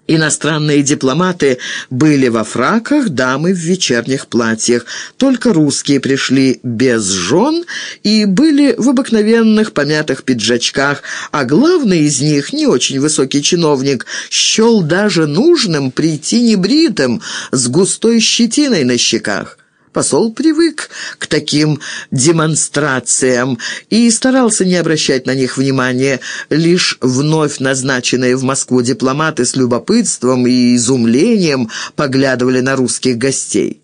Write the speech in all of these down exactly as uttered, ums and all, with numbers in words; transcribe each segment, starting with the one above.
Иностранные дипломаты были во фраках, дамы в вечерних платьях. Только русские пришли без жен и были в обыкновенных помятых пиджачках, а главный из них, не очень высокий чиновник, счел даже нужным прийти небритым, с густой щетиной на щеках. Посол привык к таким демонстрациям и старался не обращать на них внимания. Лишь вновь назначенные в Москву дипломаты с любопытством и изумлением поглядывали на русских гостей.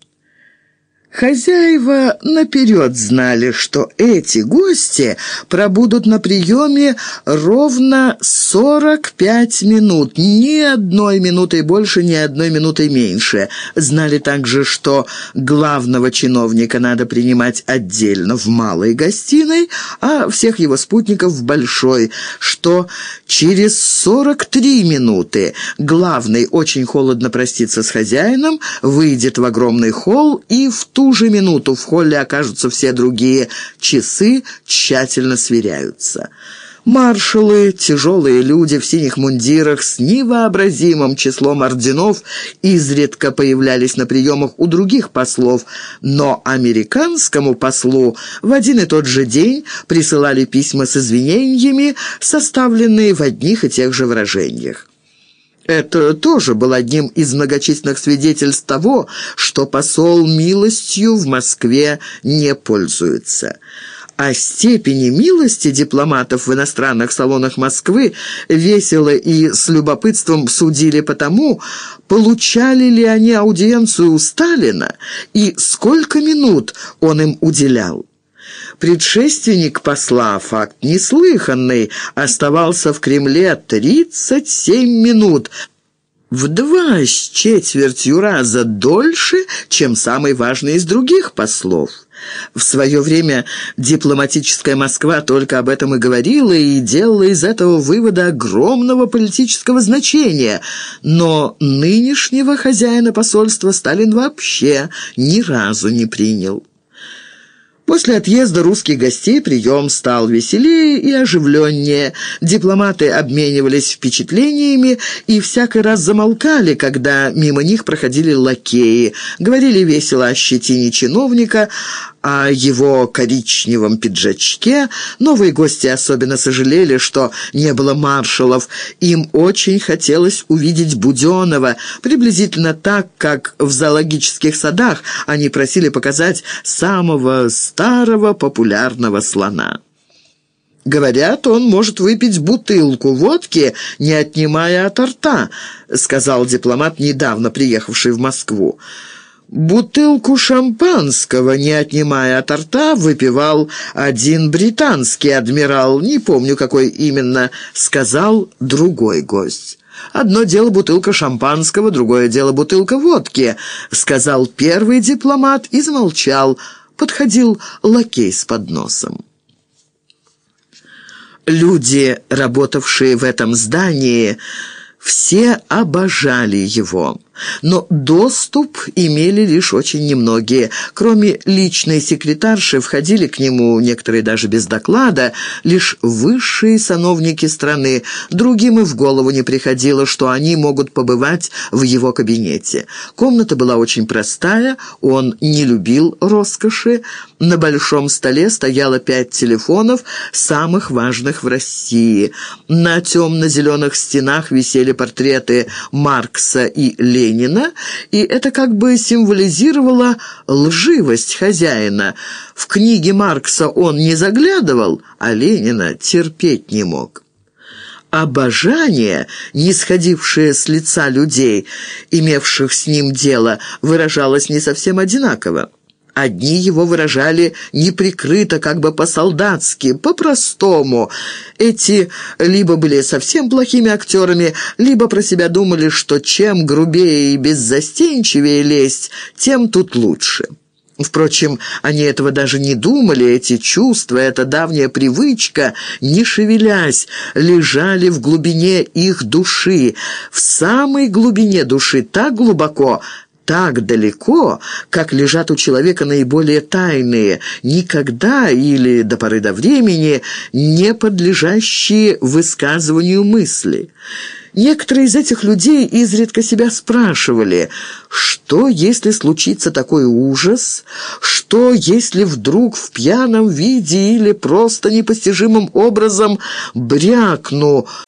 Хозяева наперед знали, что эти гости пробудут на приеме ровно сорок пять минут, ни одной минутой больше, ни одной минутой меньше. Знали также, что главного чиновника надо принимать отдельно в малой гостиной, а всех его спутников в большой, что через сорок три минуты главный очень холодно простится с хозяином, выйдет в огромный холл, и в ту же минуту в холле окажутся все другие. Часы тщательно сверяются. Маршалы, тяжелые люди в синих мундирах с невообразимым числом орденов, изредка появлялись на приемах у других послов, но американскому послу в один и тот же день присылали письма с извинениями, составленные в одних и тех же выражениях. Это тоже был одним из многочисленных свидетельств того, что посол милостью в Москве не пользуется. О степени милости дипломатов в иностранных салонах Москвы весело и с любопытством судили потому, получали ли они аудиенцию у Сталина и сколько минут он им уделял. Предшественник посла, факт неслыханный, оставался в Кремле тридцать семь минут, в два с четвертью раза дольше, чем самый важный из других послов. В свое время дипломатическая Москва только об этом и говорила, и делала из этого вывода огромного политического значения. Но нынешнего хозяина посольства Сталин вообще ни разу не принял. После отъезда русских гостей прием стал веселее и оживленнее. Дипломаты обменивались впечатлениями и всякий раз замолкали, когда мимо них проходили лакеи. Говорили весело о щетине чиновника, о его коричневом пиджачке. Новые гости особенно сожалели, что не было маршалов. Им очень хотелось увидеть Буденова, приблизительно так, как в зоологических садах они просили показать самого старого популярного слона. «Говорят, он может выпить бутылку водки, не отнимая от рта», сказал дипломат, недавно приехавший в Москву. Бутылку шампанского, не отнимая от рта, выпивал один британский адмирал, не помню, какой именно, сказал другой гость. «Одно дело бутылка шампанского, другое дело бутылка водки», сказал первый дипломат и замолчал. Подходил лакей с подносом. Люди, работавшие в этом здании, все обожали его. Но доступ имели лишь очень немногие. Кроме личной секретарши входили к нему, некоторые даже без доклада, лишь высшие сановники страны. Другим и в голову не приходило, что они могут побывать в его кабинете. Комната была очень простая, он не любил роскоши. На большом столе стояло пять телефонов, самых важных в России. На темно-зеленых стенах висели портреты Маркса и Ленина. Ленина, и это как бы символизировало лживость хозяина. В книги Маркса он не заглядывал, а Ленина терпеть не мог. Обожание, нисходившее с лица людей, имевших с ним дело, выражалось не совсем одинаково. Одни его выражали неприкрыто, как бы по-солдатски, по-простому. Эти либо были совсем плохими актерами, либо про себя думали, что чем грубее и беззастенчивее лезть, тем тут лучше. Впрочем, они этого даже не думали, эти чувства, эта давняя привычка, не шевелясь, лежали в глубине их души, в самой глубине души, так глубоко, так далеко, как лежат у человека наиболее тайные, никогда или до поры до времени не подлежащие высказыванию мысли. Некоторые из этих людей изредка себя спрашивали, что, если случится такой ужас, что, если вдруг в пьяном виде или просто непостижимым образом брякну